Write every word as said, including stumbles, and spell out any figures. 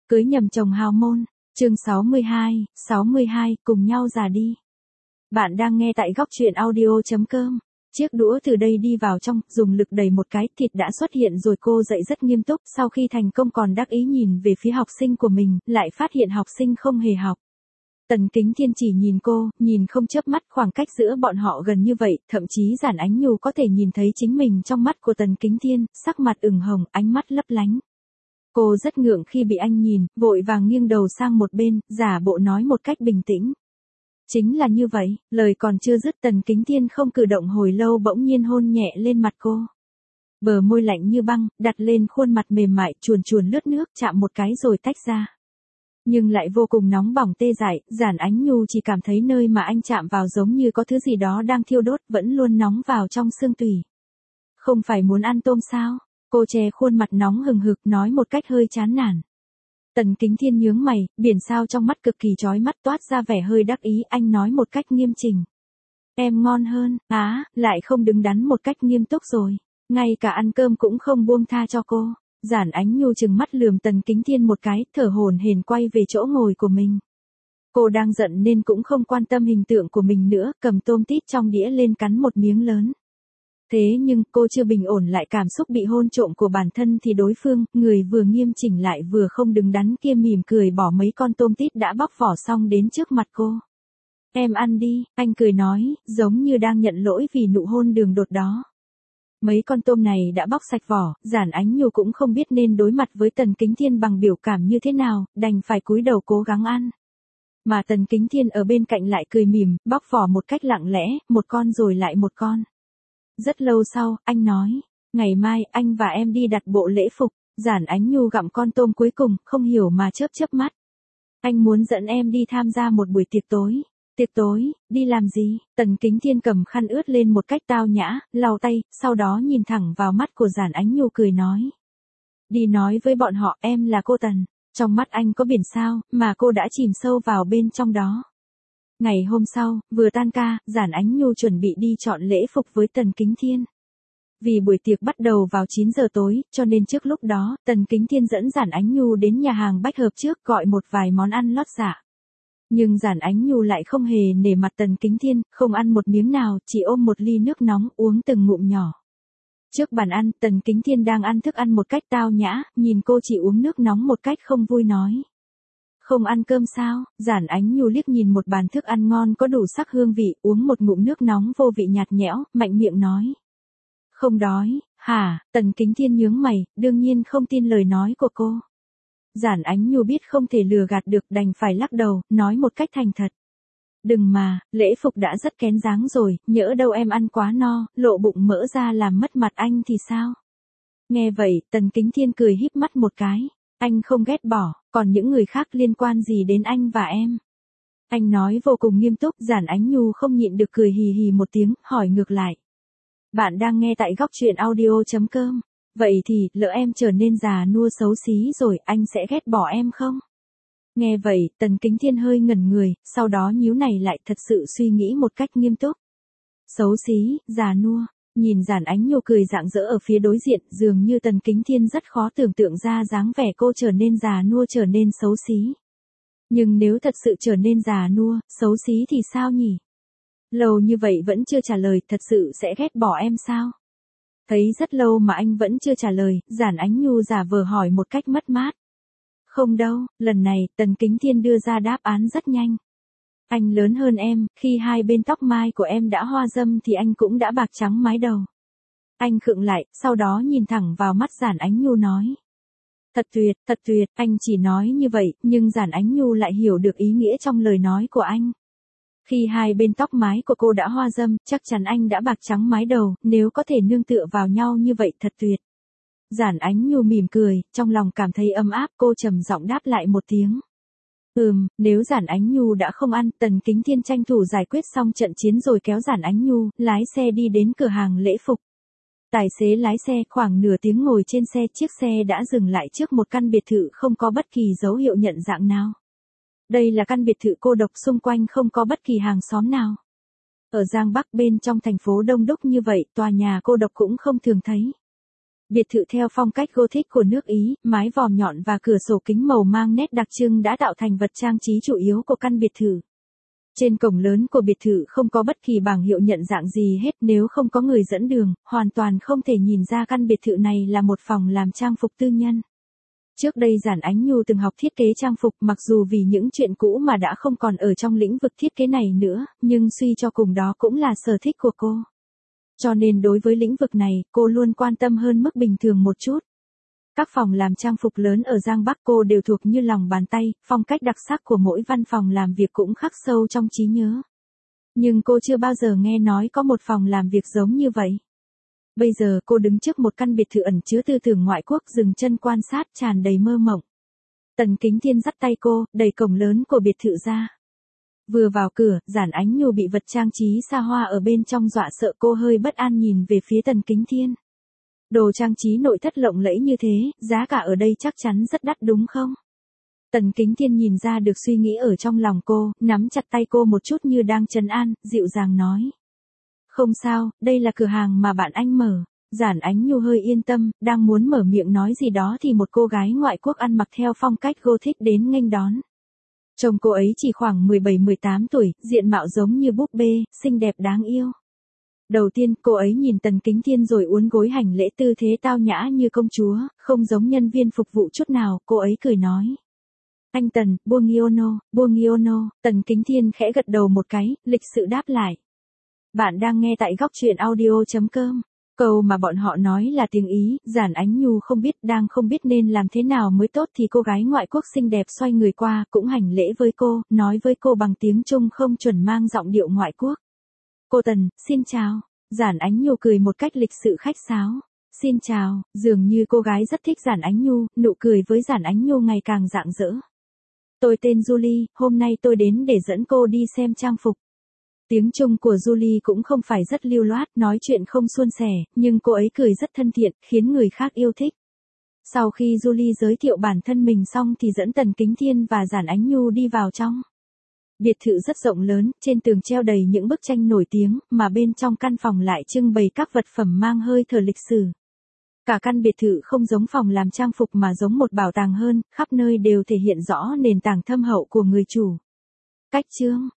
Cưới nhầm chồng hào môn, chương sáu mươi hai, sáu mươi hai, cùng nhau già đi. Bạn đang nghe tại góc truyện audio chấm com. Chiếc đũa từ đây đi vào trong, dùng lực đẩy một cái, thịt đã xuất hiện rồi. Cô dậy rất nghiêm túc, sau khi thành công còn đắc ý nhìn về phía học sinh của mình, lại phát hiện học sinh không hề học. Tần Kính Thiên chỉ nhìn cô, nhìn không chớp mắt, khoảng cách giữa bọn họ gần như vậy, thậm chí Giản Ánh Nhu có thể nhìn thấy chính mình trong mắt của Tần Kính Thiên, sắc mặt ửng hồng, ánh mắt lấp lánh. Cô rất ngượng khi bị anh nhìn, vội vàng nghiêng đầu sang một bên, giả bộ nói một cách bình tĩnh. Chính là như vậy, lời còn chưa dứt Tần Kính Thiên không cử động hồi lâu bỗng nhiên hôn nhẹ lên mặt cô. Bờ môi lạnh như băng, đặt lên khuôn mặt mềm mại, chuồn chuồn lướt nước, chạm một cái rồi tách ra. Nhưng lại vô cùng nóng bỏng tê dại, Giản Ánh Nhu chỉ cảm thấy nơi mà anh chạm vào giống như có thứ gì đó đang thiêu đốt, vẫn luôn nóng vào trong xương tủy. Không phải muốn ăn tôm sao? Cô che khuôn mặt nóng hừng hực nói một cách hơi chán nản. Tần Kính Thiên nhướng mày, biển sao trong mắt cực kỳ chói mắt toát ra vẻ hơi đắc ý, anh nói một cách nghiêm chỉnh. Em ngon hơn, á, lại không đứng đắn một cách nghiêm túc rồi. Ngay cả ăn cơm cũng không buông tha cho cô. Giản Ánh Nhu chừng mắt lườm Tần Kính Thiên một cái, thở hổn hển quay về chỗ ngồi của mình. Cô đang giận nên cũng không quan tâm hình tượng của mình nữa, cầm tôm tít trong đĩa lên cắn một miếng lớn. Thế nhưng cô chưa bình ổn lại cảm xúc bị hôn trộm của bản thân thì đối phương, người vừa nghiêm chỉnh lại vừa không đứng đắn kia mỉm cười bỏ mấy con tôm tít đã bóc vỏ xong đến trước mặt cô. Em ăn đi, anh cười nói, giống như đang nhận lỗi vì nụ hôn đường đột đó. Mấy con tôm này đã bóc sạch vỏ, Giản Ánh Nhu cũng không biết nên đối mặt với Tần Kính Thiên bằng biểu cảm như thế nào, đành phải cúi đầu cố gắng ăn. Mà Tần Kính Thiên ở bên cạnh lại cười mỉm, bóc vỏ một cách lặng lẽ, một con rồi lại một con. Rất lâu sau, anh nói, ngày mai anh và em đi đặt bộ lễ phục. Giản Ánh Nhu gặm con tôm cuối cùng, không hiểu mà chớp chớp mắt. Anh muốn dẫn em đi tham gia một buổi tiệc tối. Tiệc tối, đi làm gì? Tần Kính Thiên cầm khăn ướt lên một cách tao nhã, lau tay, sau đó nhìn thẳng vào mắt của Giản Ánh Nhu cười nói. Đi nói với bọn họ em là cô Tần. Trong mắt anh có biển sao, mà cô đã chìm sâu vào bên trong đó. Ngày hôm sau, vừa tan ca, Giản Ánh Nhu chuẩn bị đi chọn lễ phục với Tần Kính Thiên. Vì buổi tiệc bắt đầu vào chín giờ tối, cho nên trước lúc đó, Tần Kính Thiên dẫn Giản Ánh Nhu đến nhà hàng Bách Hợp trước gọi một vài món ăn lót dạ. Nhưng Giản Ánh Nhu lại không hề nể mặt Tần Kính Thiên, không ăn một miếng nào, chỉ ôm một ly nước nóng uống từng ngụm nhỏ. Trước bàn ăn, Tần Kính Thiên đang ăn thức ăn một cách tao nhã, nhìn cô chỉ uống nước nóng một cách không vui nói. Không ăn cơm sao? Giản Ánh Nhu liếc nhìn một bàn thức ăn ngon có đủ sắc hương vị, uống một ngụm nước nóng vô vị nhạt nhẽo, mạnh miệng nói. Không đói, hả? Tần Kính Thiên nhướng mày, đương nhiên không tin lời nói của cô. Giản Ánh Nhu biết không thể lừa gạt được, đành phải lắc đầu, nói một cách thành thật. Đừng mà, lễ phục đã rất kén dáng rồi, nhỡ đâu em ăn quá no, lộ bụng mỡ ra làm mất mặt anh thì sao? Nghe vậy, Tần Kính Thiên cười híp mắt một cái. Anh không ghét bỏ, còn những người khác liên quan gì đến anh và em? Anh nói vô cùng nghiêm túc, Giản Ánh Nhu không nhịn được cười hì hì một tiếng, hỏi ngược lại. Bạn đang nghe tại góc truyện audio chấm com. Vậy thì, lỡ em trở nên già nua xấu xí rồi, anh sẽ ghét bỏ em không? Nghe vậy, Tần Kính Thiên hơi ngẩn người, sau đó nhíu này lại thật sự suy nghĩ một cách nghiêm túc. Xấu xí, già nua. Nhìn Giản Ánh Nhu cười rạng rỡ ở phía đối diện, dường như Tần Kính Thiên rất khó tưởng tượng ra dáng vẻ cô trở nên già nua trở nên xấu xí. Nhưng nếu thật sự trở nên già nua, xấu xí thì sao nhỉ? Lâu như vậy vẫn chưa trả lời, thật sự sẽ ghét bỏ em sao? Thấy rất lâu mà anh vẫn chưa trả lời, Giản Ánh Nhu giả vờ hỏi một cách mất mát. Không đâu, lần này, Tần Kính Thiên đưa ra đáp án rất nhanh. Anh lớn hơn em, khi hai bên tóc mai của em đã hoa râm thì anh cũng đã bạc trắng mái đầu. Anh khựng lại, sau đó nhìn thẳng vào mắt Giản Ánh Nhu nói. Thật tuyệt, thật tuyệt, anh chỉ nói như vậy, nhưng Giản Ánh Nhu lại hiểu được ý nghĩa trong lời nói của anh. Khi hai bên tóc mái của cô đã hoa râm, chắc chắn anh đã bạc trắng mái đầu, nếu có thể nương tựa vào nhau như vậy thật tuyệt. Giản Ánh Nhu mỉm cười, trong lòng cảm thấy ấm áp, cô trầm giọng đáp lại một tiếng. Ừm, nếu Giản Ánh Nhu đã không ăn, Tần Kính Thiên tranh thủ giải quyết xong trận chiến rồi kéo Giản Ánh Nhu, lái xe đi đến cửa hàng lễ phục. Tài xế lái xe, khoảng nửa tiếng ngồi trên xe, chiếc xe đã dừng lại trước một căn biệt thự không có bất kỳ dấu hiệu nhận dạng nào. Đây là căn biệt thự cô độc, xung quanh không có bất kỳ hàng xóm nào. Ở Giang Bắc bên trong thành phố đông đúc như vậy, tòa nhà cô độc cũng không thường thấy. Biệt thự theo phong cách Gothic của nước Ý, mái vòm nhọn và cửa sổ kính màu mang nét đặc trưng đã tạo thành vật trang trí chủ yếu của căn biệt thự. Trên cổng lớn của biệt thự không có bất kỳ bảng hiệu nhận dạng gì hết, nếu không có người dẫn đường, hoàn toàn không thể nhìn ra căn biệt thự này là một phòng làm trang phục tư nhân. Trước đây Giản Ánh Nhu từng học thiết kế trang phục, mặc dù vì những chuyện cũ mà đã không còn ở trong lĩnh vực thiết kế này nữa, nhưng suy cho cùng đó cũng là sở thích của cô. Cho nên đối với lĩnh vực này, cô luôn quan tâm hơn mức bình thường một chút. Các phòng làm trang phục lớn ở Giang Bắc cô đều thuộc như lòng bàn tay, phong cách đặc sắc của mỗi văn phòng làm việc cũng khắc sâu trong trí nhớ. Nhưng cô chưa bao giờ nghe nói có một phòng làm việc giống như vậy. Bây giờ cô đứng trước một căn biệt thự ẩn chứa tư tưởng ngoại quốc, dừng chân quan sát tràn đầy mơ mộng. Tần Kính Thiên dắt tay cô, đẩy cổng lớn của biệt thự ra. Vừa vào cửa, Giản Ánh Nhu bị vật trang trí xa hoa ở bên trong dọa sợ, cô hơi bất an nhìn về phía Tần Kính Thiên. Đồ trang trí nội thất lộng lẫy như thế, giá cả ở đây chắc chắn rất đắt đúng không? Tần Kính Thiên nhìn ra được suy nghĩ ở trong lòng cô, nắm chặt tay cô một chút như đang trấn an, dịu dàng nói. Không sao, đây là cửa hàng mà bạn anh mở. Giản Ánh Nhu hơi yên tâm, đang muốn mở miệng nói gì đó thì một cô gái ngoại quốc ăn mặc theo phong cách Gothic đến nghênh đón. Trông cô ấy chỉ khoảng mười bảy mười tám tuổi, diện mạo giống như búp bê, xinh đẹp đáng yêu. Đầu tiên, cô ấy nhìn Tần Kính Thiên rồi uốn gối hành lễ, tư thế tao nhã như công chúa, không giống nhân viên phục vụ chút nào, cô ấy cười nói. Anh Tần, Buongiorno, Buongiorno. Tần Kính Thiên khẽ gật đầu một cái, lịch sự đáp lại. Bạn đang nghe tại góc truyện audio chấm com. Câu mà bọn họ nói là tiếng Ý, Giản Ánh Nhu không biết, đang không biết nên làm thế nào mới tốt thì cô gái ngoại quốc xinh đẹp xoay người qua, cũng hành lễ với cô, nói với cô bằng tiếng Trung không chuẩn mang giọng điệu ngoại quốc. Cô Tần, xin chào. Giản Ánh Nhu cười một cách lịch sự khách sáo. Xin chào, dường như cô gái rất thích Giản Ánh Nhu, nụ cười với Giản Ánh Nhu ngày càng rạng rỡ. Tôi tên Julie, hôm nay tôi đến để dẫn cô đi xem trang phục. Tiếng Trung của Julie cũng không phải rất lưu loát, nói chuyện không suôn sẻ, nhưng cô ấy cười rất thân thiện, khiến người khác yêu thích. Sau khi Julie giới thiệu bản thân mình xong thì dẫn Tần Kính Thiên và Giản Ánh Nhu đi vào trong. Biệt thự rất rộng lớn, trên tường treo đầy những bức tranh nổi tiếng, mà bên trong căn phòng lại trưng bày các vật phẩm mang hơi thở lịch sử. Cả căn biệt thự không giống phòng làm trang phục mà giống một bảo tàng hơn, khắp nơi đều thể hiện rõ nền tảng thâm hậu của người chủ. Cách chương